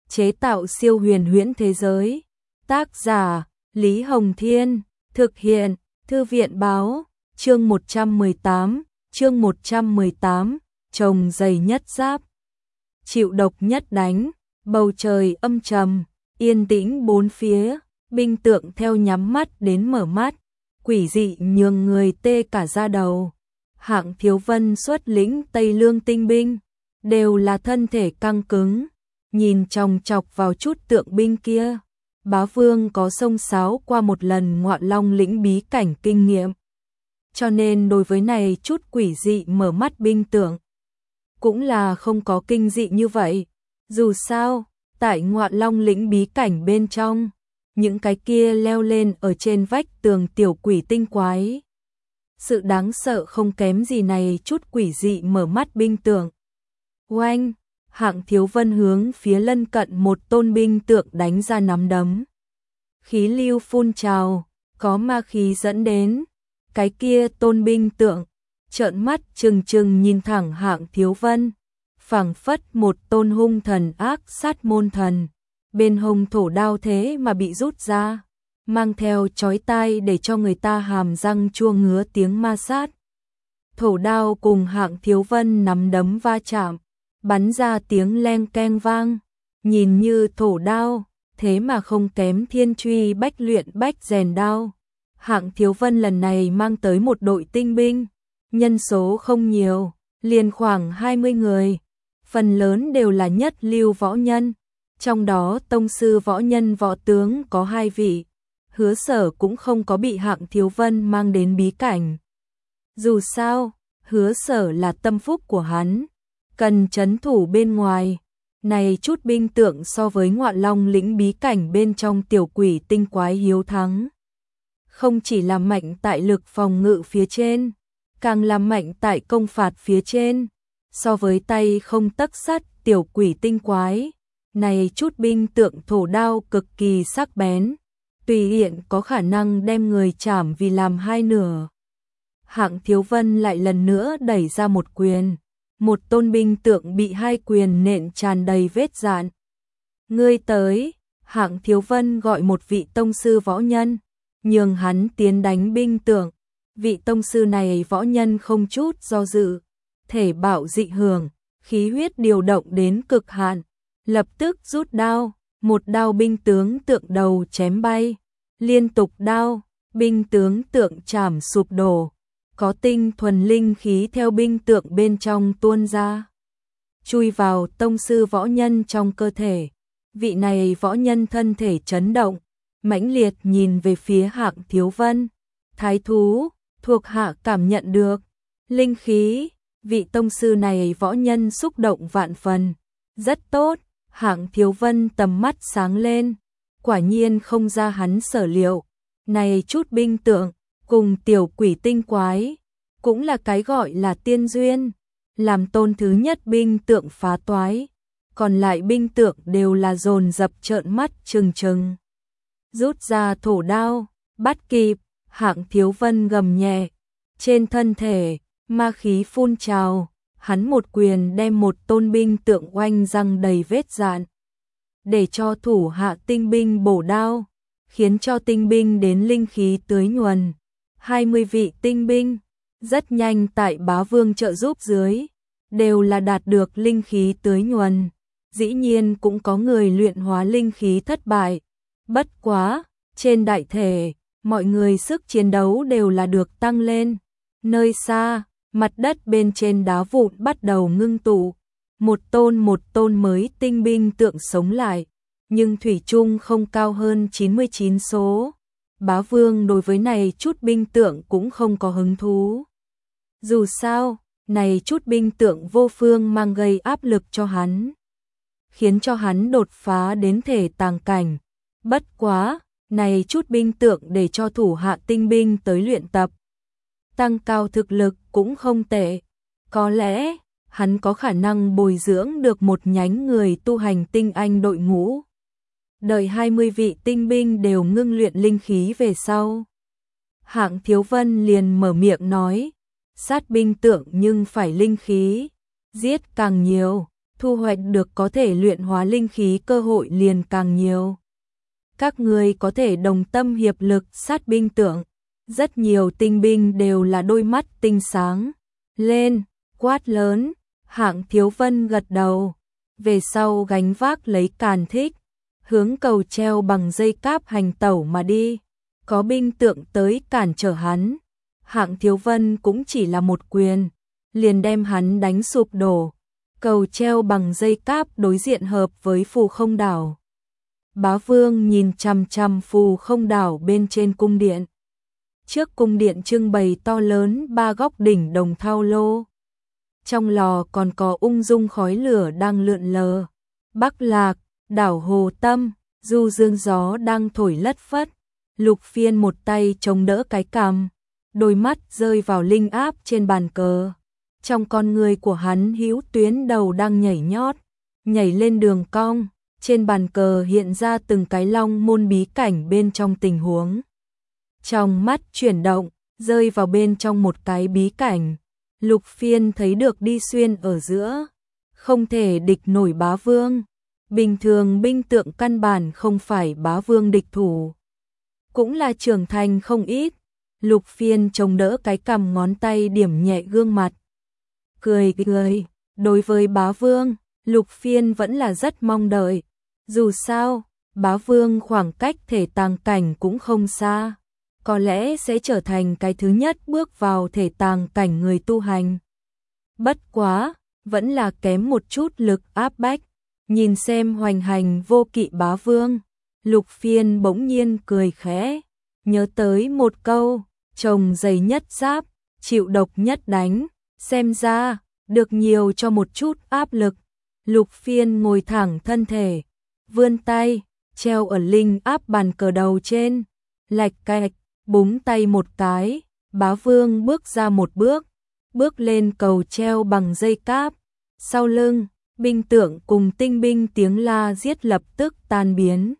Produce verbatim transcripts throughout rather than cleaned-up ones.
chế tạo siêu huyền huyễn thế giới. Tác giả Lý Hồng Thiên, thực hiện Thư viện Báo, chương một trăm mười tám, chương một trăm mười tám, chồng dày nhất giáp, chịu độc nhất đánh, bầu trời âm trầm, yên tĩnh bốn phía, binh tượng theo nhắm mắt đến mở mắt, quỷ dị nhường người tê cả da đầu. Hạng Thiếu Vân xuất lĩnh Tây Lương tinh binh, đều là thân thể căng cứng, nhìn chòng chọc vào chút tượng binh kia. Bá Vương có xông xáo qua một lần Ngọa Long lĩnh bí cảnh kinh nghiệm, cho nên đối với này chút quỷ dị mở mắt binh tượng cũng là không có kinh dị như vậy. Dù sao, tại Ngọa Long lĩnh bí cảnh bên trong, những cái kia leo lên ở trên vách tường tiểu quỷ tinh quái, sự đáng sợ không kém gì này chút quỷ dị mở mắt binh tượng. Oanh! Hạng Thiếu Vân hướng phía lân cận một tôn binh tượng đánh ra nắm đấm. Khí lưu phun trào, có ma khí dẫn đến. Cái kia tôn binh tượng, trợn mắt trừng trừng nhìn thẳng Hạng Thiếu Vân, phảng phất một tôn hung thần ác sát môn thần. Bên hông thổ đao thế mà bị rút ra, mang theo chói tai để cho người ta hàm răng chua ngứa tiếng ma sát. Thổ đao cùng Hạng Thiếu Vân nắm đấm va chạm, bắn ra tiếng leng keng vang, nhìn như thổ đao, thế mà không kém thiên truy bách luyện bách rèn đao. Hạng Thiếu Vân lần này mang tới một đội tinh binh, nhân số không nhiều, liền khoảng hai mươi người, phần lớn đều là nhất lưu võ nhân, trong đó tông sư võ nhân võ tướng có hai vị. Hứa Sở cũng không có bị Hạng Thiếu Vân mang đến bí cảnh. Dù sao, Hứa Sở là tâm phúc của hắn, cần trấn thủ bên ngoài. Này chút binh tượng so với Ngọa Long lĩnh bí cảnh bên trong tiểu quỷ tinh quái hiếu thắng, không chỉ là mạnh tại lực phòng ngự phía trên, càng là mạnh tại công phạt phía trên. So với tay không tấc sắt tiểu quỷ tinh quái, này chút binh tượng thổ đao cực kỳ sắc bén, tùy tiện có khả năng đem người chảm vì làm hai nửa. Hạng Thiếu Vân lại lần nữa đẩy ra một quyền, một tôn binh tượng bị hai quyền nện tràn đầy vết dạn. Ngươi tới! Hạng Thiếu Vân gọi một vị tông sư võ nhân, nhường hắn tiến đánh binh tượng. Vị tông sư này võ nhân không chút do dự, thể bạo dị hưởng, khí huyết điều động đến cực hạn, lập tức rút đao, một đao binh tướng tượng đầu chém bay, liên tục đao, binh tướng tượng chảm sụp đổ, có tinh thuần linh khí theo binh tượng bên trong tuôn ra, chui vào tông sư võ nhân trong cơ thể. Vị này võ nhân thân thể chấn động, mãnh liệt nhìn về phía Hạng Thiếu Vân. Thái thú, thuộc hạ cảm nhận được linh khí. Vị tông sư này võ nhân xúc động vạn phần. Rất tốt. Hạng Thiếu Vân tầm mắt sáng lên, quả nhiên không ra hắn sở liệu. Này chút binh tượng cùng tiểu quỷ tinh quái cũng là cái gọi là tiên duyên, làm tôn thứ nhất binh tượng phá toái, còn lại binh tượng đều là dồn dập trợn mắt trừng trừng. Rút ra thổ đao, bắt kịp. Hạng Thiếu Vân gầm nhẹ, trên thân thể ma khí phun trào, hắn một quyền đem một tôn binh tượng oanh răng đầy vết dạn, để cho thủ hạ tinh binh bổ đao, khiến cho tinh binh đến linh khí tưới nhuần. hai mươi vị tinh binh, rất nhanh tại Bá Vương trợ giúp dưới, đều là đạt được linh khí tưới nhuần. Dĩ nhiên cũng có người luyện hóa linh khí thất bại. Bất quá, trên đại thể, mọi người sức chiến đấu đều là được tăng lên. Nơi xa, mặt đất bên trên đá vụn bắt đầu ngưng tụ, một tôn một tôn mới tinh binh tượng sống lại, nhưng thủy chung không cao hơn chín mươi chín số. Bá Vương đối với này chút binh tượng cũng không có hứng thú. Dù sao, này chút binh tượng vô phương mang gây áp lực cho hắn, khiến cho hắn đột phá đến thể tàng cảnh. Bất quá, này chút binh tượng để cho thủ hạ tinh binh tới luyện tập, tăng cao thực lực cũng không tệ. Có lẽ, hắn có khả năng bồi dưỡng được một nhánh người tu hành tinh anh đội ngũ. Đợi hai mươi vị tinh binh đều ngưng luyện linh khí về sau, Hạng Thiếu Vân liền mở miệng nói, sát binh tượng nhưng phải linh khí, giết càng nhiều, thu hoạch được có thể luyện hóa linh khí cơ hội liền càng nhiều. Các ngươi có thể đồng tâm hiệp lực sát binh tượng. Rất nhiều tinh binh đều là đôi mắt tinh sáng. Lên, quát lớn, Hạng Thiếu Vân gật đầu. Về sau gánh vác lấy càn thích, hướng cầu treo bằng dây cáp hành tẩu mà đi. Có binh tượng tới cản trở hắn. Hạng Thiếu Vân cũng chỉ là một quyền, liền đem hắn đánh sụp đổ. Cầu treo bằng dây cáp đối diện hợp với Phù Không Đảo. Bá Vương nhìn chằm chằm Phù Không Đảo bên trên cung điện. Trước cung điện trưng bày to lớn ba góc đỉnh đồng thau lô. Trong lò còn có ung dung khói lửa đang lượn lờ. Bắc Lạc, đảo Hồ Tâm, du dương gió đang thổi lất phất. Lục Phiên một tay chống đỡ cái cằm, đôi mắt rơi vào linh áp trên bàn cờ. Trong con người của hắn hữu tuyến đầu đang nhảy nhót, nhảy lên đường cong. Trên bàn cờ hiện ra từng cái long môn bí cảnh bên trong tình huống. Trong mắt chuyển động, rơi vào bên trong một cái bí cảnh. Lục Phiên thấy được đi xuyên ở giữa, không thể địch nổi Bá Vương. Bình thường binh tượng căn bản không phải Bá Vương địch thủ, cũng là trưởng thành không ít. Lục Phiên chống đỡ cái cằm, ngón tay điểm nhẹ gương mặt, cười cười. Đối với Bá Vương, Lục Phiên vẫn là rất mong đợi. Dù sao, Bá Vương khoảng cách thể tàng cảnh cũng không xa, có lẽ sẽ trở thành cái thứ nhất bước vào thể tàng cảnh người tu hành. Bất quá, vẫn là kém một chút lực áp bách. Nhìn xem hoành hành vô kỵ Bá Vương, Lục Phiên bỗng nhiên cười khẽ, nhớ tới một câu, chồng dày nhất giáp, chịu độc nhất đánh. Xem ra, được nhiều cho một chút áp lực. Lục Phiên ngồi thẳng thân thể, vươn tay, treo ở linh áp bàn cờ đầu trên, lạch cạch, búng tay một cái. Bá Vương bước ra một bước, bước lên cầu treo bằng dây cáp. Sau lưng, binh tượng cùng tinh binh tiếng la giết lập tức tan biến.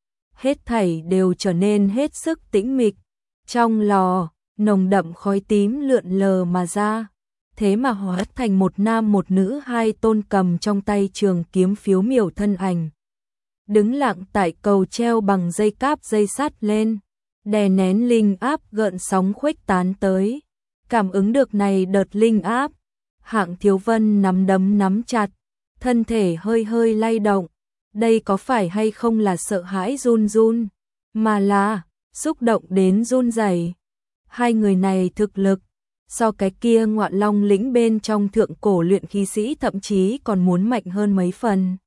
Hết thảy đều trở nên hết sức tĩnh mịch. Trong lò, nồng đậm khói tím lượn lờ mà ra, thế mà hóa thành một nam một nữ hai tôn cầm trong tay trường kiếm phiếu miểu thân ảnh. Đứng lặng tại cầu treo bằng dây cáp dây sắt lên, đè nén linh áp gợn sóng khuếch tán tới. Cảm ứng được này đợt linh áp, Hạng Thiếu Vân nắm đấm nắm chặt, thân thể hơi hơi lay động. Đây có phải hay không là sợ hãi run run, mà là xúc động đến run rẩy. Hai người này thực lực so cái kia Ngọa Long lĩnh bên trong thượng cổ luyện khí sĩ thậm chí còn muốn mạnh hơn mấy phần.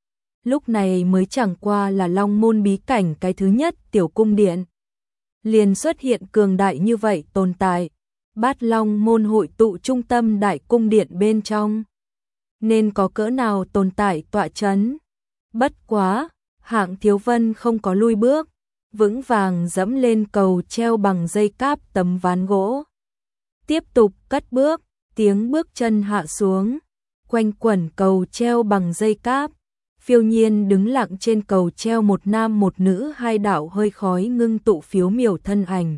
Lúc này mới chẳng qua là Long môn bí cảnh cái thứ nhất tiểu cung điện, liền xuất hiện cường đại như vậy tồn tại. Bát Long môn hội tụ trung tâm đại cung điện bên trong, nên có cỡ nào tồn tại tọa chấn. Bất quá, Hạng Thiếu Vân không có lui bước, vững vàng dẫm lên cầu treo bằng dây cáp tấm ván gỗ. Tiếp tục cất bước, tiếng bước chân hạ xuống, quanh quẩn cầu treo bằng dây cáp. Phiêu nhiên đứng lặng trên cầu treo, một nam một nữ hai đạo hơi khói ngưng tụ phiếu miểu thân ảnh,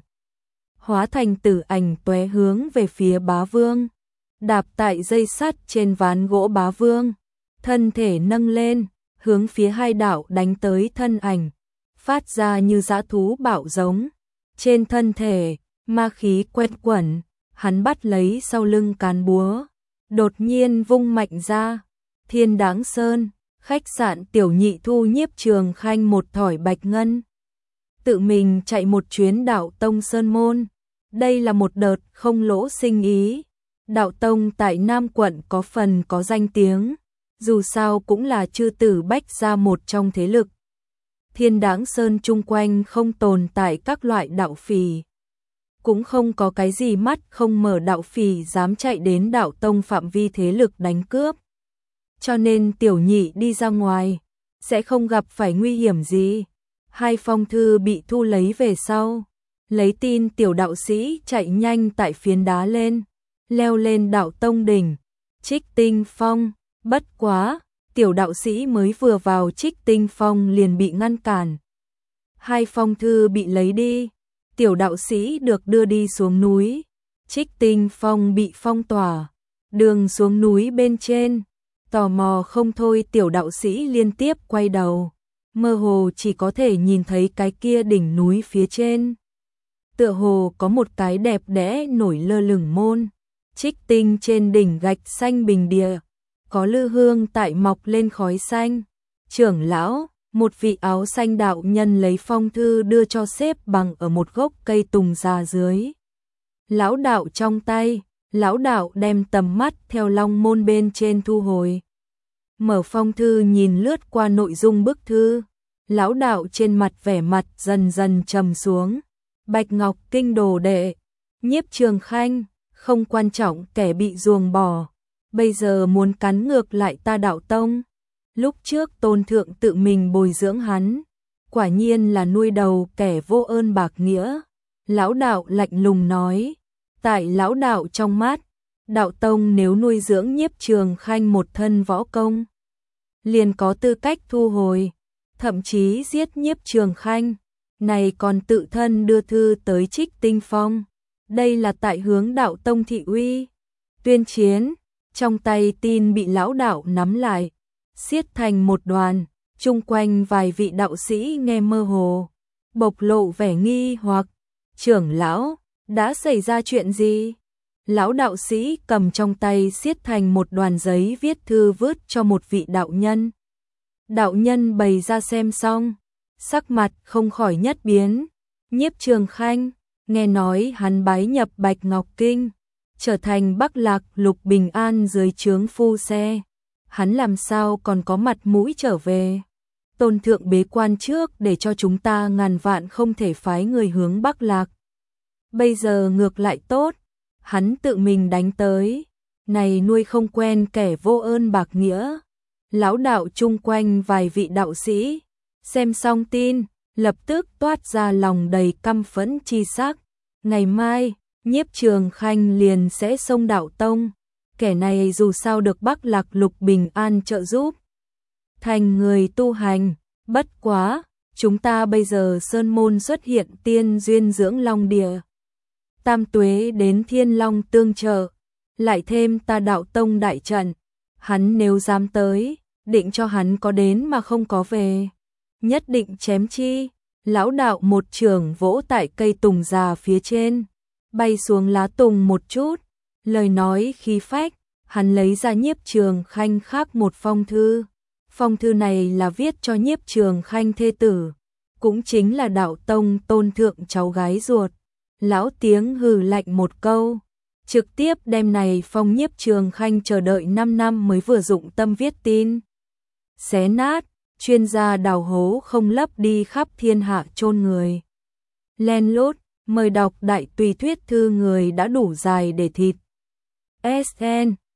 hóa thành tử ảnh tóe hướng về phía Bá Vương. Đạp tại dây sắt trên ván gỗ, Bá Vương thân thể nâng lên, hướng phía hai đạo đánh tới thân ảnh, phát ra như dã thú bạo giống. Trên thân thể, ma khí quét quẩn, hắn bắt lấy sau lưng cán búa, đột nhiên vung mạnh ra. Thiên Đáng Sơn, khách sạn Tiểu Nhị thu nhiếp Trường Khanh một thỏi bạch ngân, tự mình chạy một chuyến Đạo Tông Sơn môn. Đây là một đợt không lỗ sinh ý. Đạo Tông tại Nam quận có phần có danh tiếng, dù sao cũng là chư tử bách gia một trong thế lực. Thiên Đáng Sơn chung quanh không tồn tại các loại đạo phỉ, cũng không có cái gì mắt không mở đạo phỉ dám chạy đến Đạo Tông phạm vi thế lực đánh cướp. Cho nên Tiểu Nhị đi ra ngoài sẽ không gặp phải nguy hiểm gì. Hai phong thư bị thu lấy về sau, lấy tin tiểu đạo sĩ chạy nhanh tại phiến đá lên, leo lên Đạo Tông đỉnh, Trích Tinh Phong. Bất quá, tiểu đạo sĩ mới vừa vào Trích Tinh Phong liền bị ngăn cản. Hai phong thư bị lấy đi, tiểu đạo sĩ được đưa đi xuống núi. Trích Tinh Phong bị phong tỏa, đường xuống núi bên trên, Tò mò không thôi, tiểu đạo sĩ liên tiếp quay đầu, mơ hồ chỉ có thể nhìn thấy cái kia đỉnh núi phía trên. Tựa hồ có một cái đẹp đẽ nổi lơ lửng môn Trích Tinh trên đỉnh gạch xanh bình địa, có lư hương tại mọc lên khói xanh. Trưởng lão, một vị áo xanh đạo nhân lấy phong thư đưa cho xếp bằng ở một gốc cây tùng già dưới. Lão đạo trong tay, lão đạo đem tầm mắt theo long môn bên trên thu hồi. Mở phong thư nhìn lướt qua nội dung bức thư, lão đạo trên mặt vẻ mặt dần dần trầm xuống. Bạch Ngọc Kinh đồ đệ, Nhiếp Trường Khanh, không quan trọng kẻ bị ruồng bỏ, bây giờ muốn cắn ngược lại ta đạo tông. Lúc trước tôn thượng tự mình bồi dưỡng hắn, quả nhiên là nuôi đầu kẻ vô ơn bạc nghĩa. Lão đạo lạnh lùng nói, tại lão đạo trong mắt, đạo tông nếu nuôi dưỡng Nhiếp Trường Khanh một thân võ công, liền có tư cách thu hồi, thậm chí giết Nhiếp Trường Khanh, này còn tự thân đưa thư tới Trích Tinh Phong. Đây là tại hướng đạo tông thị uy, tuyên chiến. Trong tay tin bị lão đạo nắm lại, siết thành một đoàn, chung quanh vài vị đạo sĩ nghe mơ hồ, bộc lộ vẻ nghi hoặc. Trưởng lão, đã xảy ra chuyện gì? Lão đạo sĩ cầm trong tay siết thành một đoàn giấy viết thư vứt cho một vị đạo nhân. Đạo nhân bày ra xem xong, sắc mặt không khỏi nhất biến. Nhiếp Trường Khanh, nghe nói hắn bái nhập Bạch Ngọc Kinh, trở thành Bắc Lạc Lục Bình An dưới trướng phu xe. Hắn làm sao còn có mặt mũi trở về? Tôn thượng bế quan trước để cho chúng ta ngàn vạn không thể phái người hướng Bắc Lạc. Bây giờ ngược lại tốt, hắn tự mình đánh tới, này nuôi không quen kẻ vô ơn bạc nghĩa. Lão đạo chung quanh vài vị đạo sĩ, xem xong tin, lập tức toát ra lòng đầy căm phẫn chi sắc. Ngày mai, Nhiếp Trường Khanh liền sẽ xông đạo tông, kẻ này dù sao được Bắc Lạc Lục Bình An trợ giúp, thành người tu hành. Bất quá, chúng ta bây giờ sơn môn xuất hiện tiên duyên dưỡng long địa, tam tuế đến thiên long tương trợ, lại thêm ta đạo tông đại trận, hắn nếu dám tới, định cho hắn có đến mà không có về, nhất định chém chi. Lão đạo một trường vỗ tại cây tùng già phía trên, bay xuống lá tùng một chút, lời nói khí phách. Hắn lấy ra Nhiếp Trường Khanh khác một phong thư. Phong thư này là viết cho Nhiếp Trường Khanh thê tử, cũng chính là đạo tông tôn thượng cháu gái ruột. Lão tiếng hừ lạnh một câu, trực tiếp đem này phong Nhiếp Trường Khanh chờ đợi năm năm mới vừa dụng tâm viết tin, xé nát. Chuyên gia đào hố không lấp đi khắp thiên hạ chôn người. Len lút, mời đọc đại tùy thuyết thư người đã đủ dài để thịt. ét en